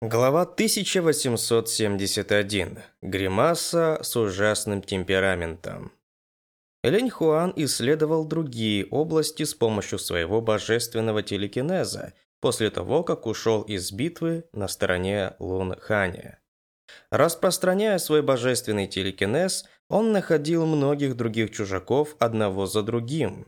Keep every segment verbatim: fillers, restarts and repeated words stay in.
Глава тысяча восемьсот семьдесят один. Гримаса с ужасным темпераментом. Линь Хуан исследовал другие области с помощью своего божественного телекинеза после того, как ушел из битвы на стороне Лун Ханя. Распространяя свой божественный телекинез, он находил многих других чужаков одного за другим.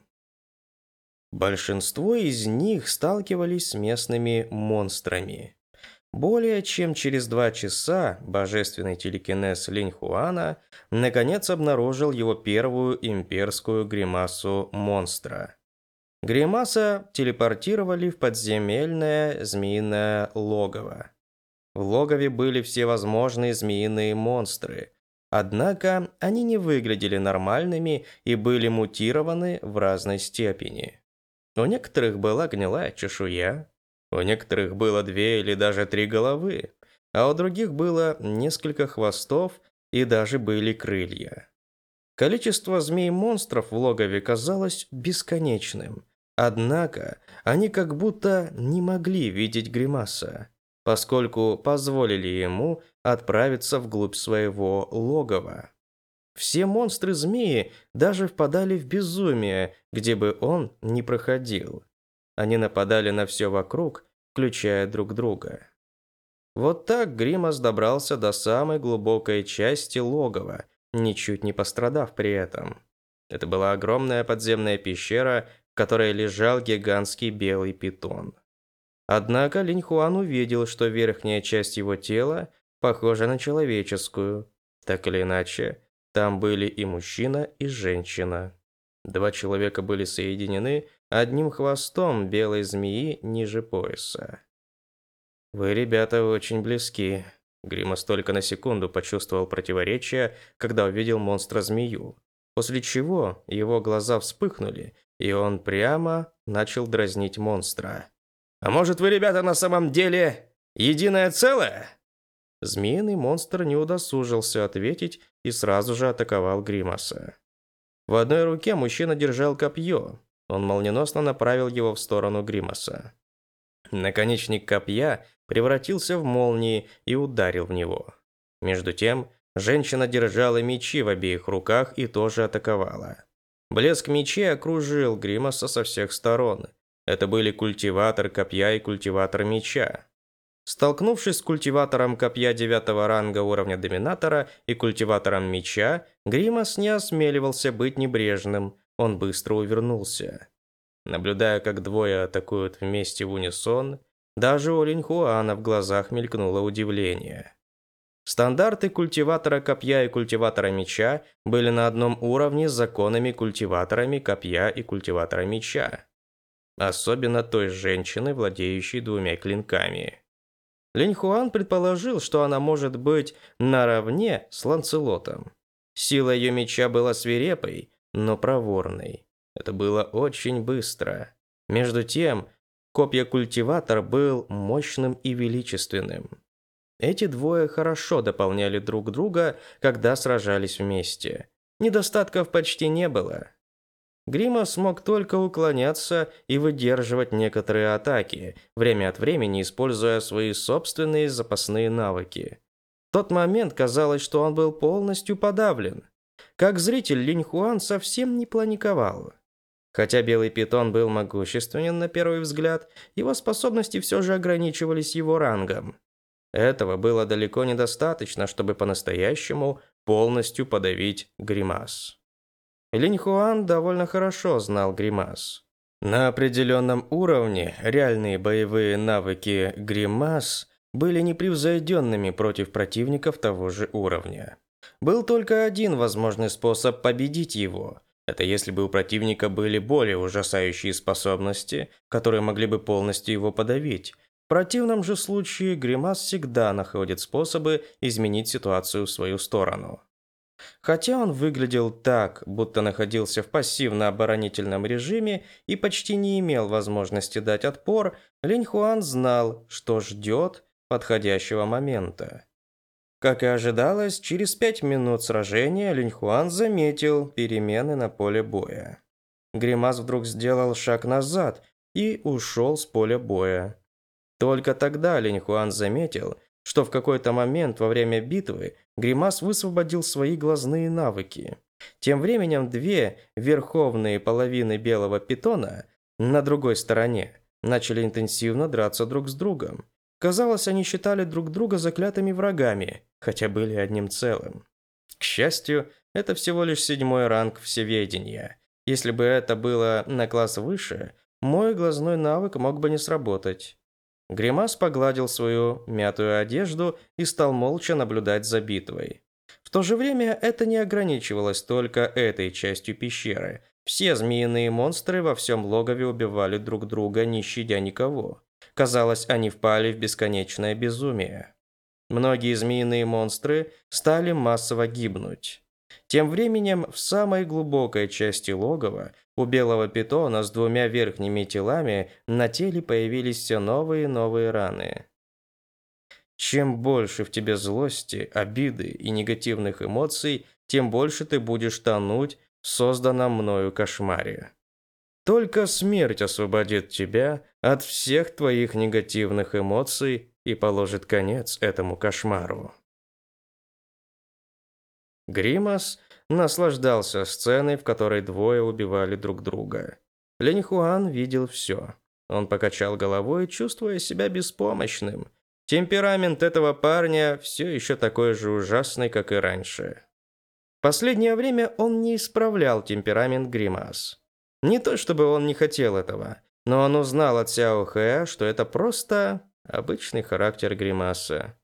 Большинство из них сталкивались с местными монстрами. Более чем через два часа божественный телекинез Линь Хуана наконец обнаружил его первую имперскую гримасу монстра. Гримаса телепортировали в подземельное змеиное логово. В логове были всевозможные змеиные монстры, однако они не выглядели нормальными и были мутированы в разной степени. У некоторых была гнилая чешуя, у некоторых было две или даже три головы, а у других было несколько хвостов и даже были крылья. Количество змей-монстров в логове казалось бесконечным, однако они как будто не могли видеть Гримаса, поскольку позволили ему отправиться вглубь своего логова. Все монстры-змеи даже впадали в безумие, где бы он ни проходил. Они нападали на все вокруг, включая друг друга. Вот так Гримас добрался до самой глубокой части логова, ничуть не пострадав при этом. Это была огромная подземная пещера, в которой лежал гигантский белый питон. Однако Линь Хуан увидел, что верхняя часть его тела похожа на человеческую. Так или иначе, там были и мужчина, и женщина. Два человека были соединены одним хвостом белой змеи ниже пояса. «Вы, ребята, очень близки». Гримас только на секунду почувствовал противоречие, когда увидел монстра-змею. После чего его глаза вспыхнули, и он прямо начал дразнить монстра. «А может, вы, ребята, на самом деле единое целое?» Змеиный монстр не удосужился ответить и сразу же атаковал Гримаса. В одной руке мужчина держал копье. Он молниеносно направил его в сторону Гримаса. Наконечник копья превратился в молнии и ударил в него. Между тем, женщина держала мечи в обеих руках и тоже атаковала. Блеск мечей окружил Гримаса со всех сторон. Это были культиватор копья и культиватор меча. Столкнувшись с культиватором копья девятого ранга уровня доминатора и культиватором меча, Гримас не осмеливался быть небрежным, он быстро увернулся. Наблюдая, как двое атакуют вместе в унисон, даже у Линь Хуана в глазах мелькнуло удивление. Стандарты культиватора копья и культиватора меча были на одном уровне с законами культиваторами копья и культиватора меча. Особенно той женщины, владеющей двумя клинками. Линь Хуан предположил, что она может быть наравне с Ланцелотом. Сила ее меча была свирепой, но проворной. Это было очень быстро. Между тем, копья-культиватор был мощным и величественным. Эти двое хорошо дополняли друг друга, когда сражались вместе. Недостатков почти не было. Гримас смог только уклоняться и выдерживать некоторые атаки, время от времени используя свои собственные запасные навыки. В тот момент казалось, что он был полностью подавлен. Как зритель, Линь Хуан совсем не паниковал. Хотя белый питон был могущественен на первый взгляд, его способности все же ограничивались его рангом. Этого было далеко недостаточно, чтобы по-настоящему полностью подавить Гримас. Линь Хуан довольно хорошо знал Гримас. На определенном уровне реальные боевые навыки Гримас были непревзойденными против противников того же уровня. Был только один возможный способ победить его. Это если бы у противника были более ужасающие способности, которые могли бы полностью его подавить. В противном же случае Гримас всегда находит способы изменить ситуацию в свою сторону. Хотя он выглядел так, будто находился в пассивно-оборонительном режиме и почти не имел возможности дать отпор, Линь Хуан знал, что ждет подходящего момента. Как и ожидалось, через пять минут сражения Линь Хуан заметил перемены на поле боя. Гримас вдруг сделал шаг назад и ушел с поля боя. Только тогда Линь Хуан заметил, что в какой-то момент во время битвы Гримас высвободил свои глазные навыки. Тем временем две верховные половины белого питона на другой стороне начали интенсивно драться друг с другом. Казалось, они считали друг друга заклятыми врагами, хотя были одним целым. К счастью, это всего лишь седьмой ранг всеведения. Если бы это было на класс выше, мой глазной навык мог бы не сработать. Гримас погладил свою мятую одежду и стал молча наблюдать за битвой. В то же время это не ограничивалось только этой частью пещеры. Все змеиные монстры во всем логове убивали друг друга, не щадя никого. Казалось, они впали в бесконечное безумие. Многие змеиные монстры стали массово гибнуть. Тем временем в самой глубокой части логова у белого питона с двумя верхними телами на теле появились все новые и новые раны. Чем больше в тебе злости, обиды и негативных эмоций, тем больше ты будешь тонуть в созданном мною кошмаре. Только смерть освободит тебя от всех твоих негативных эмоций и положит конец этому кошмару. Гримас наслаждался сценой, в которой двое убивали друг друга. Линь Хуан видел все. Он покачал головой, чувствуя себя беспомощным. Темперамент этого парня все еще такой же ужасный, как и раньше. В последнее время он не исправлял темперамент Гримас. Не то чтобы он не хотел этого, но он узнал от Сяо Хэ, что это просто обычный характер Гримаса.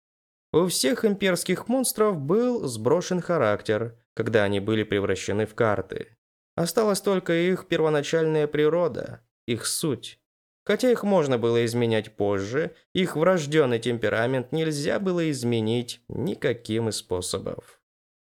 У всех имперских монстров был сброшен характер, когда они были превращены в карты. Осталась только их первоначальная природа, их суть. Хотя их можно было изменять позже, их врожденный темперамент нельзя было изменить никаким из способов.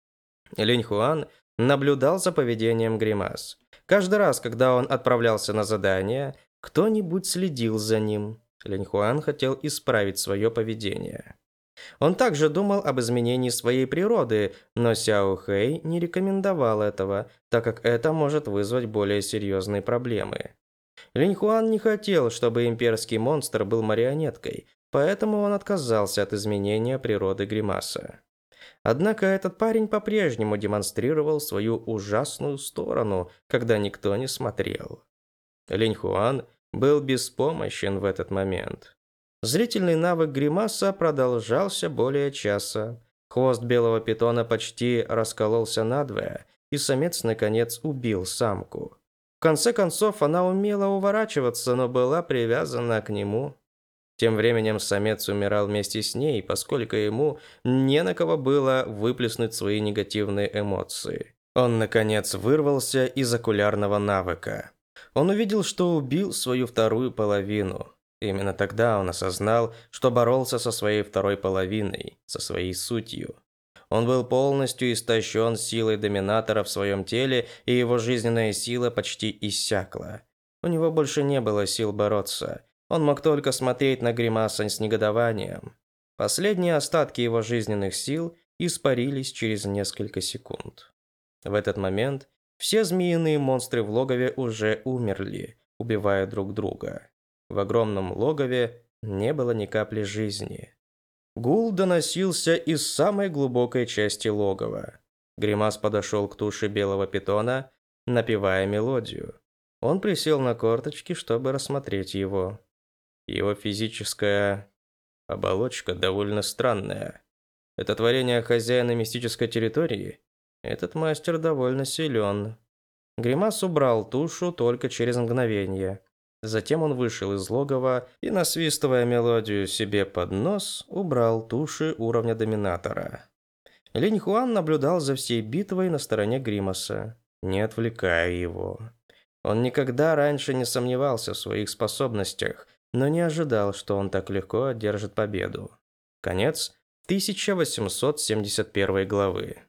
Линь Хуан наблюдал за поведением Гримас. Каждый раз, когда он отправлялся на задание, кто-нибудь следил за ним. Линь Хуан хотел исправить свое поведение. Он также думал об изменении своей природы, но Сяо Хэй не рекомендовал этого, так как это может вызвать более серьезные проблемы. Линь Хуан не хотел, чтобы имперский монстр был марионеткой, поэтому он отказался от изменения природы Гримаса. Однако этот парень по-прежнему демонстрировал свою ужасную сторону, когда никто не смотрел. Линь Хуан был беспомощен в этот момент. Зрительный навык Гримаса продолжался более часа. Хвост белого питона почти раскололся надвое, и самец наконец убил самку. В конце концов, она умела уворачиваться, но была привязана к нему. Тем временем самец умирал вместе с ней, поскольку ему не на кого было выплеснуть свои негативные эмоции. Он, наконец, вырвался из окулярного навыка. Он увидел, что убил свою вторую половину. Именно тогда он осознал, что боролся со своей второй половиной, со своей сутью. Он был полностью истощен силой доминатора в своем теле, и его жизненная сила почти иссякла. У него больше не было сил бороться. Он мог только смотреть на Гримаса с негодованием. Последние остатки его жизненных сил испарились через несколько секунд. В этот момент все змеиные монстры в логове уже умерли, убивая друг друга. В огромном логове не было ни капли жизни. Гул доносился из самой глубокой части логова. Гримас подошел к туше белого питона, напевая мелодию. Он присел на корточки, чтобы рассмотреть его. Его физическая оболочка довольно странная. Это творение хозяина мистической территории. Этот мастер довольно силен. Гримас убрал тушу только через мгновение. Затем он вышел из логова и, насвистывая мелодию себе под нос, убрал туши уровня доминатора. Линь Хуан наблюдал за всей битвой на стороне Гримаса, не отвлекая его. Он никогда раньше не сомневался в своих способностях, но не ожидал, что он так легко одержит победу. Конец тысяча восемьсот семьдесят первой главы.